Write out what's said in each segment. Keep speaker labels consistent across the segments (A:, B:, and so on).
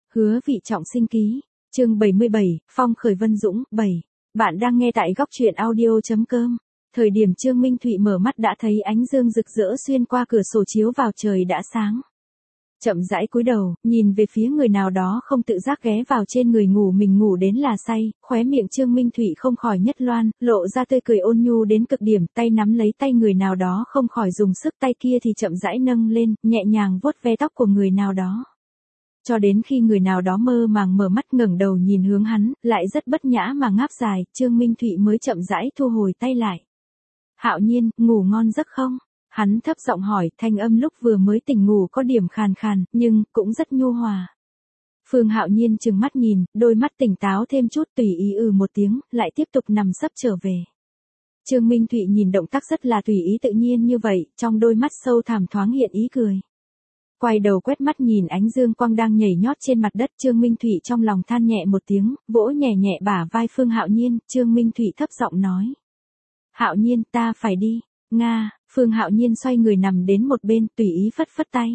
A: Hứa Vị trọng sinh ký, chương 77, Phong khởi Vân Dũng, 7. Bạn đang nghe tại góc truyện audio.com. Thời điểm Trương Minh Thụy mở mắt đã thấy ánh dương rực rỡ xuyên qua cửa sổ chiếu vào trời đã sáng. Chậm rãi cúi đầu, nhìn về phía người nào đó không tự giác ghé vào trên người ngủ mình ngủ đến là say, khóe miệng Trương Minh Thụy không khỏi nhất loan, lộ ra tươi cười ôn nhu đến cực điểm, tay nắm lấy tay người nào đó không khỏi dùng sức, tay kia thì chậm rãi nâng lên, nhẹ nhàng vuốt ve tóc của người nào đó. Cho đến khi người nào đó mơ màng mở mắt ngẩng đầu nhìn hướng hắn, lại rất bất nhã mà ngáp dài, Trương Minh Thụy mới chậm rãi thu hồi tay lại. Hạo Nhiên, ngủ ngon giấc không? Hắn thấp giọng hỏi, thanh âm lúc vừa mới tỉnh ngủ có điểm khàn khàn, nhưng cũng rất nhu hòa. Phương Hạo Nhiên trừng mắt nhìn, đôi mắt tỉnh táo thêm chút, tùy ý một tiếng, lại tiếp tục nằm sấp trở về. Trương Minh Thụy nhìn động tác rất là tùy ý tự nhiên như vậy, trong đôi mắt sâu thẳm thoáng hiện ý cười. Quay đầu quét mắt nhìn ánh dương quang đang nhảy nhót trên mặt đất, Trương Minh Thụy trong lòng than nhẹ một tiếng, vỗ nhẹ nhẹ bả vai Phương Hạo Nhiên, Trương Minh Thụy thấp giọng nói. Hạo Nhiên, ta phải đi. Nga, Phương Hạo Nhiên xoay người nằm đến một bên, tùy ý phất phất tay.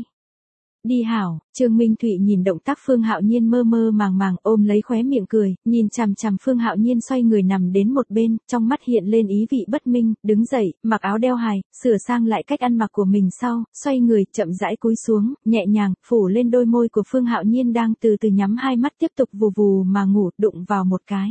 A: Đi hảo, Trương Minh Thụy nhìn động tác Phương Hạo Nhiên mơ mơ màng màng, ôm lấy khóe miệng cười, nhìn chằm chằm Phương Hạo Nhiên xoay người nằm đến một bên, trong mắt hiện lên ý vị bất minh, đứng dậy, mặc áo đeo hài, sửa sang lại cách ăn mặc của mình sau, xoay người, chậm rãi cúi xuống, nhẹ nhàng, phủ lên đôi môi của Phương Hạo Nhiên đang từ từ nhắm hai mắt tiếp tục vù vù mà ngủ, đụng vào một cái.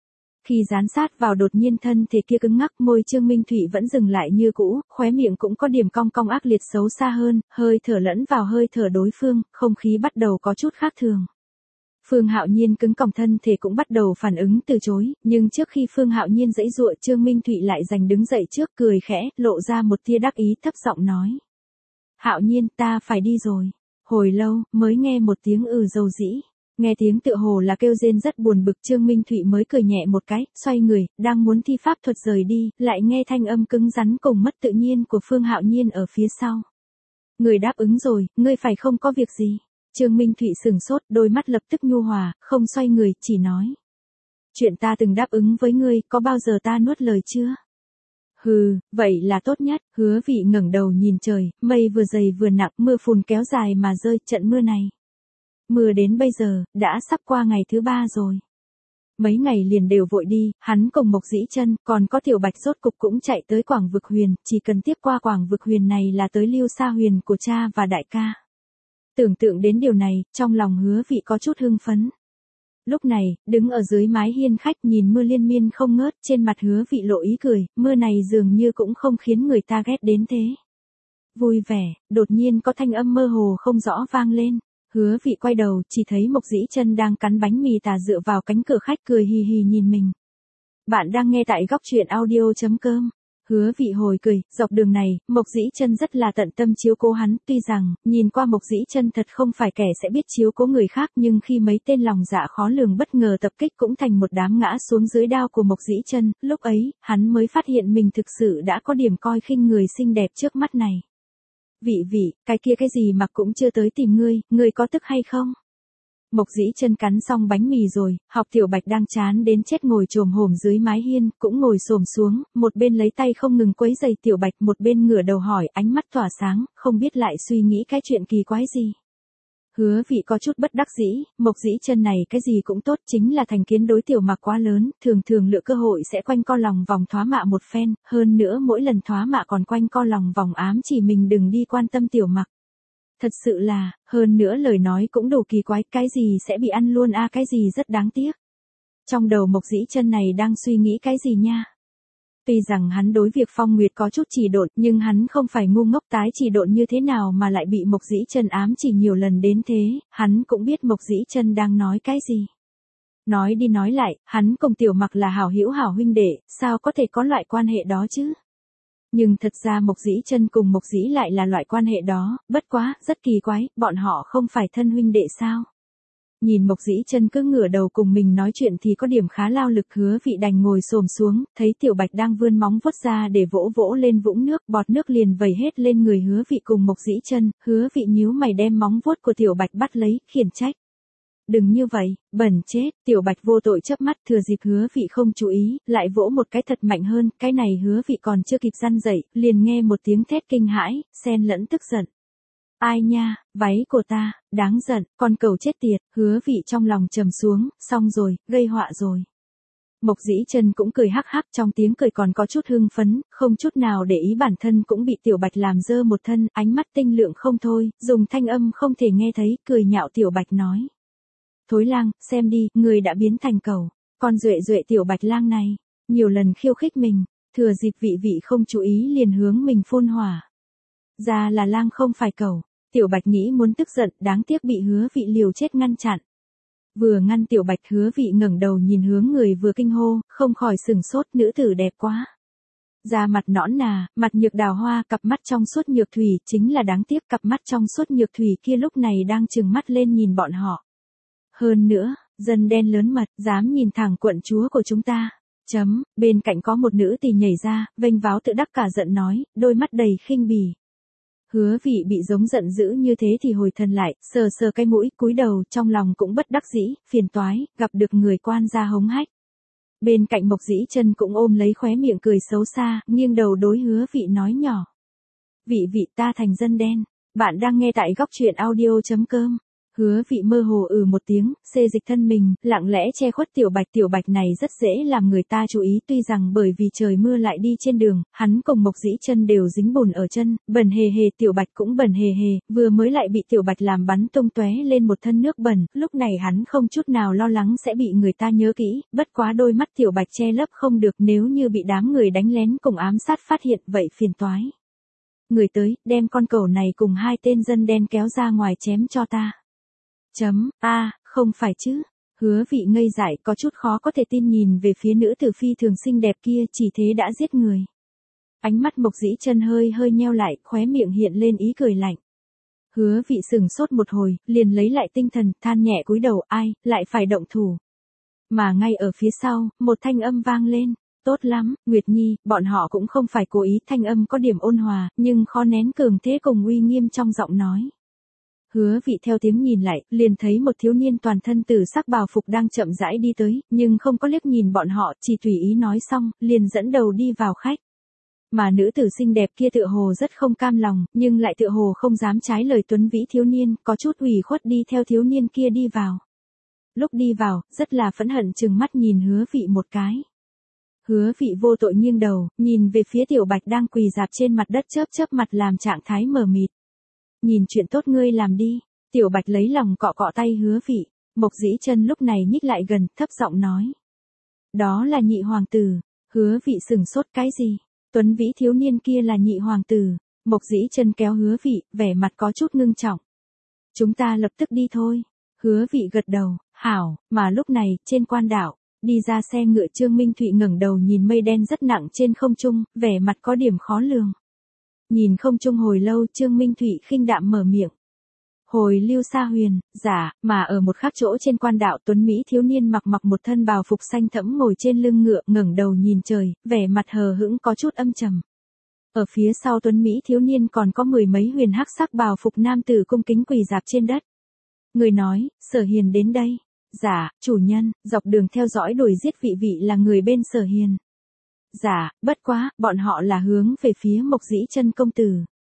A: Khi dán sát vào đột nhiên thân thể kia cứng ngắc, môi Trương Minh Thụy vẫn dừng lại như cũ, khóe miệng cũng có điểm cong cong ác liệt xấu xa hơn, hơi thở lẫn vào hơi thở đối phương, không khí bắt đầu có chút khác thường. Phương Hạo Nhiên cứng còng thân thể cũng bắt đầu phản ứng từ chối, nhưng trước khi Phương Hạo Nhiên giãy giụa, Trương Minh Thụy lại giành đứng dậy trước, cười khẽ, lộ ra một tia đắc ý, thấp giọng nói. Hạo Nhiên, ta phải đi rồi. Hồi lâu, mới nghe một tiếng dầu dĩ. Nghe tiếng tựa hồ là kêu rên rất buồn bực, Trương Minh Thụy mới cười nhẹ một cái, xoay người, đang muốn thi pháp thuật rời đi, lại nghe thanh âm cứng rắn cùng mất tự nhiên của Phương Hạo Nhiên ở phía sau. Người đáp ứng rồi, ngươi phải không có việc gì. Trương Minh Thụy sửng sốt, đôi mắt lập tức nhu hòa, không xoay người, chỉ nói. Chuyện ta từng đáp ứng với ngươi, có bao giờ ta nuốt lời chưa? Hừ, vậy là tốt nhất. Hứa Vị ngẩng đầu nhìn trời, mây vừa dày vừa nặng, mưa phùn kéo dài mà rơi, trận mưa này. Mưa đến bây giờ, đã sắp qua ngày thứ 3 rồi. Mấy ngày liền đều vội đi, hắn cùng Mộc Dĩ Chân, còn có Tiểu Bạch rốt cục cũng chạy tới Quảng Vực Huyền, chỉ cần tiếp qua Quảng Vực Huyền này là tới Lưu Sa Huyền của cha và đại ca. Tưởng tượng đến điều này, trong lòng Hứa Vị có chút hưng phấn. Lúc này, đứng ở dưới mái hiên khách nhìn mưa liên miên không ngớt, trên mặt Hứa Vị lộ ý cười, mưa này dường như cũng không khiến người ta ghét đến thế. Vui vẻ, đột nhiên có thanh âm mơ hồ không rõ vang lên. Hứa Vị quay đầu, chỉ thấy Mộc Dĩ Chân đang cắn bánh mì tà dựa vào cánh cửa khách cười hì hì nhìn mình. Bạn đang nghe tại góc truyện audio.com. Hứa Vị hồi cười, dọc đường này, Mộc Dĩ Chân rất là tận tâm chiếu cố hắn, tuy rằng, nhìn qua Mộc Dĩ Chân thật không phải kẻ sẽ biết chiếu cố người khác, nhưng khi mấy tên lòng dạ khó lường bất ngờ tập kích cũng thành một đám ngã xuống dưới đao của Mộc Dĩ Chân, lúc ấy, hắn mới phát hiện mình thực sự đã có điểm coi khinh người xinh đẹp trước mắt này. Vị, cái kia cái gì mà cũng chưa tới tìm ngươi có tức hay không? Mộc Dĩ Chân cắn xong bánh mì rồi, học Tiểu Bạch đang chán đến chết ngồi chồm hổm dưới mái hiên, cũng ngồi xổm xuống, một bên lấy tay không ngừng quấy giày Tiểu Bạch, một bên ngửa đầu hỏi, ánh mắt tỏa sáng, không biết lại suy nghĩ cái chuyện kỳ quái gì. Hứa Vị có chút bất đắc dĩ, Mộc Dĩ Chân này cái gì cũng tốt, chính là thành kiến đối Tiểu Mặc quá lớn, thường lựa cơ hội sẽ quanh co lòng vòng thoá mạ một phen, hơn nữa mỗi lần thoá mạ còn quanh co lòng vòng ám chỉ mình đừng đi quan tâm Tiểu Mặc. Thật sự là, hơn nữa lời nói cũng đủ kỳ quái, cái gì sẽ bị ăn luôn cái gì rất đáng tiếc. Trong đầu Mộc Dĩ Chân này đang suy nghĩ cái gì nha? Tuy rằng hắn đối việc Phong Nguyệt có chút chỉ độn, nhưng hắn không phải ngu ngốc tái chỉ độn như thế nào mà lại bị Mộc Dĩ Chân ám chỉ nhiều lần đến thế, hắn cũng biết Mộc Dĩ Chân đang nói cái gì. Nói đi nói lại, hắn cùng Tiểu Mặc là hảo hữu hảo huynh đệ, sao có thể có loại quan hệ đó chứ? Nhưng thật ra Mộc Dĩ Chân cùng Mộc Dĩ lại là loại quan hệ đó, bất quá, rất kỳ quái, bọn họ không phải thân huynh đệ sao? Nhìn Mộc Dĩ Chân cứ ngửa đầu cùng mình nói chuyện thì có điểm khá lao lực, Hứa Vị đành ngồi xổm xuống, thấy Tiểu Bạch đang vươn móng vuốt ra để vỗ vỗ lên vũng nước, bọt nước liền vẩy hết lên người Hứa Vị cùng Mộc Dĩ Chân, Hứa Vị nhíu mày đem móng vuốt của Tiểu Bạch bắt lấy, khiển trách. Đừng như vậy, bẩn chết, Tiểu Bạch vô tội chớp mắt, thừa dịp Hứa Vị không chú ý, lại vỗ một cái thật mạnh hơn, cái này Hứa Vị còn chưa kịp răn dậy, liền nghe một tiếng thét kinh hãi, xen lẫn tức giận. Ai nha, váy của ta, đáng giận, con cẩu chết tiệt, Hứa Vị trong lòng trầm xuống, xong rồi, gây họa rồi. Mộc Dĩ Chân cũng cười hắc hắc, trong tiếng cười còn có chút hưng phấn, không chút nào để ý bản thân cũng bị Tiểu Bạch làm dơ một thân, ánh mắt tinh lượng không thôi, dùng thanh âm không thể nghe thấy, cười nhạo Tiểu Bạch nói. Thối lang, xem đi, người đã biến thành cẩu, con duệ duệ Tiểu Bạch lang này, nhiều lần khiêu khích mình, thừa dịp Vị Vị không chú ý liền hướng mình phun hỏa. Ra là lang không phải cẩu, Tiểu Bạch nghĩ muốn tức giận, đáng tiếc bị Hứa Vị liều chết ngăn chặn. Vừa ngăn Tiểu Bạch, Hứa Vị ngẩng đầu nhìn hướng người vừa kinh hô, không khỏi sừng sốt, nữ tử đẹp quá. Da mặt nõn nà, mặt nhược đào hoa, cặp mắt trong suốt nhược thủy, chính là đáng tiếc cặp mắt trong suốt nhược thủy kia lúc này đang trừng mắt lên nhìn bọn họ. Hơn nữa, dân đen lớn mật, dám nhìn thẳng quận chúa của chúng ta. Bên cạnh có một nữ tỳ nhảy ra, vênh váo tự đắc cả giận nói, đôi mắt đầy khinh bỉ. Hứa Vị bị giống giận dữ như thế thì hồi thần lại, sờ sờ cái mũi, cúi đầu, trong lòng cũng bất đắc dĩ, phiền toái, gặp được người quan gia hống hách. Bên cạnh Mộc Dĩ Chân cũng ôm lấy khóe miệng cười xấu xa, nghiêng đầu đối Hứa Vị nói nhỏ. Vị Vị, ta thành dân đen, bạn đang nghe tại góc truyện audio.com. Hứa Vị mơ hồ một tiếng, xê dịch thân mình, lặng lẽ che khuất Tiểu Bạch này rất dễ làm người ta chú ý, tuy rằng bởi vì trời mưa lại đi trên đường, hắn cùng Mộc Dĩ Chân đều dính bùn ở chân, bẩn hề hề, Tiểu Bạch cũng bẩn hề hề, vừa mới lại bị Tiểu Bạch làm bắn tung tóe lên một thân nước bẩn, lúc này hắn không chút nào lo lắng sẽ bị người ta nhớ kỹ, bất quá đôi mắt Tiểu Bạch che lấp không được, nếu như bị đám người đánh lén cùng ám sát phát hiện vậy phiền toái. Người tới, đem con cẩu này cùng hai tên dân đen kéo ra ngoài chém cho ta. Không phải chứ. Hứa Vị ngây dại, có chút khó có thể tin nhìn về phía nữ tử phi thường xinh đẹp kia, chỉ thế đã giết người. Ánh mắt Mộc Dĩ Chân hơi nheo lại, khóe miệng hiện lên ý cười lạnh. Hứa Vị sừng sốt một hồi, liền lấy lại tinh thần, than nhẹ cúi đầu, ai, lại phải động thủ. Mà ngay ở phía sau, một thanh âm vang lên. Tốt lắm, Nguyệt Nhi, bọn họ cũng không phải cố ý, thanh âm có điểm ôn hòa, nhưng khó nén cường thế cùng uy nghiêm trong giọng nói. Hứa Vị theo tiếng nhìn lại, liền thấy một thiếu niên toàn thân tử sắc bào phục đang chậm rãi đi tới, nhưng không có liếc nhìn bọn họ, chỉ tùy ý nói xong, liền dẫn đầu đi vào khách. Mà nữ tử xinh đẹp kia tựa hồ rất không cam lòng, nhưng lại tựa hồ không dám trái lời tuấn vĩ thiếu niên, có chút ủy khuất đi theo thiếu niên kia đi vào. Lúc đi vào, rất là phẫn hận trừng mắt nhìn Hứa Vị một cái. Hứa Vị vô tội nghiêng đầu, nhìn về phía Tiểu Bạch đang quỳ rạp trên mặt đất chớp mặt làm trạng thái mờ mịt. Nhìn chuyện tốt ngươi làm đi. Tiểu Bạch lấy lòng cọ cọ tay Hứa Vị. Mộc Dĩ Chân lúc này nhích lại gần, thấp giọng nói. Đó là nhị hoàng tử. Hứa Vị sừng sốt, cái gì? Tuấn vĩ thiếu niên kia là nhị hoàng tử. Mộc Dĩ Chân kéo Hứa Vị, vẻ mặt có chút ngưng trọng. Chúng ta lập tức đi thôi. Hứa Vị gật đầu, hảo, mà lúc này, trên quan đảo, đi ra xe ngựa Trương Minh Thụy ngẩng đầu nhìn mây đen rất nặng trên không trung, vẻ mặt có điểm khó lường. Nhìn không trung hồi lâu, Trương Minh Thụy khinh đạm mở miệng. Hồi Lưu Sa Huyền, giả, mà ở một khác chỗ trên quan đạo tuấn Mỹ thiếu niên mặc một thân bào phục xanh thẫm ngồi trên lưng ngựa ngẩng đầu nhìn trời, vẻ mặt hờ hững có chút âm trầm. Ở phía sau tuấn Mỹ thiếu niên còn có mười mấy huyền hắc sắc bào phục nam tử cung kính quỳ rạp trên đất. Người nói, Sở Hiền đến đây. Giả, chủ nhân, dọc đường theo dõi đuổi giết Vị Vị là người bên Sở Hiền. Giả, bất quá, bọn họ là hướng về phía Mộc Dĩ Chân công tử.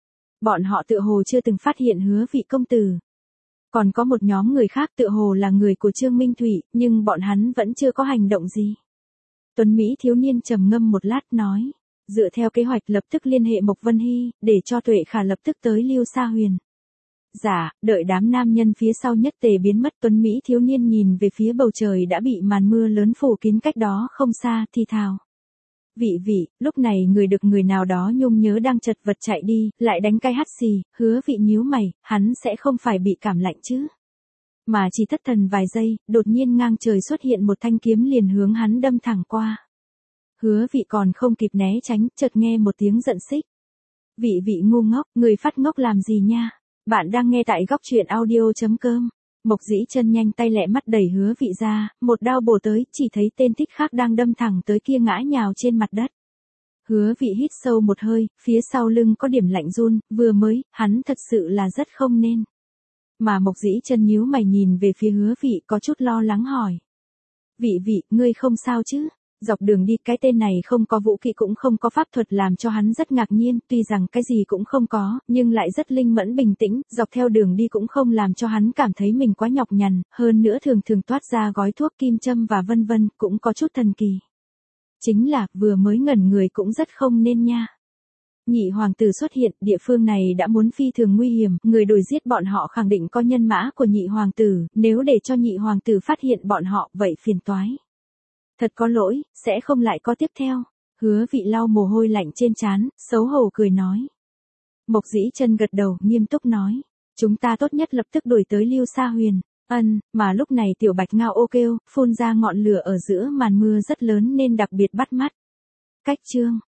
A: Bọn họ tựa hồ chưa từng phát hiện Hứa Vị công tử. Còn có một nhóm người khác tựa hồ là người của Trương Minh Thụy, nhưng bọn hắn vẫn chưa có hành động gì. Tuấn Mỹ thiếu niên trầm ngâm một lát nói, dựa theo kế hoạch lập tức liên hệ Mộc Vân Hy, để cho Tuệ Khả lập tức tới Lưu Sa Huyền. Giả, đợi đám nam nhân phía sau nhất tề biến mất. Tuấn Mỹ thiếu niên nhìn về phía bầu trời đã bị màn mưa lớn phủ kín cách đó không xa, thì thào. Vị Vị, lúc này người được người nào đó nhung nhớ đang chật vật chạy đi, lại đánh cái hắt xì. Hứa Vị nhíu mày, hắn sẽ không phải bị cảm lạnh chứ. Mà chỉ thất thần vài giây, đột nhiên ngang trời xuất hiện một thanh kiếm liền hướng hắn đâm thẳng qua. Hứa Vị còn không kịp né tránh, chợt nghe một tiếng giận xích. Vị Vị ngu ngốc, người phát ngốc làm gì nha? Bạn đang nghe tại góc truyện audio.com. Mộc Dĩ Chân nhanh tay lẹ mắt đẩy Hứa Vị ra, một đao bổ tới, chỉ thấy tên thích khác đang đâm thẳng tới kia ngã nhào trên mặt đất. Hứa Vị hít sâu một hơi, phía sau lưng có điểm lạnh run, vừa mới, hắn thật sự là rất không nên. Mà Mộc Dĩ Chân nhíu mày nhìn về phía Hứa Vị có chút lo lắng hỏi. Vị Vị, ngươi không sao chứ? dọc đường đi cái tên này không có vũ kỹ cũng không có pháp thuật làm cho hắn rất ngạc nhiên, tuy rằng cái gì cũng không có, nhưng lại rất linh mẫn bình tĩnh, dọc theo đường đi cũng không làm cho hắn cảm thấy mình quá nhọc nhằn, hơn nữa thường thường toát ra gói thuốc kim châm và vân vân, cũng có chút thần kỳ. Chính là, vừa mới ngẩn người cũng rất không nên nha. Nhị hoàng tử xuất hiện, địa phương này đã muốn phi thường nguy hiểm, người đuổi giết bọn họ khẳng định có nhân mã của nhị hoàng tử, nếu để cho nhị hoàng tử phát hiện bọn họ, vậy phiền toái. Thật có lỗi, sẽ không lại có tiếp theo. Hứa Vị lau mồ hôi lạnh trên trán, xấu hổ cười nói. Mộc Dĩ Chân gật đầu, nghiêm túc nói, chúng ta tốt nhất lập tức đuổi tới Lưu Sa Huyền. Mà lúc này tiểu bạch ngao ô kêu, phun ra ngọn lửa ở giữa màn mưa rất lớn nên đặc biệt bắt mắt. Cách chương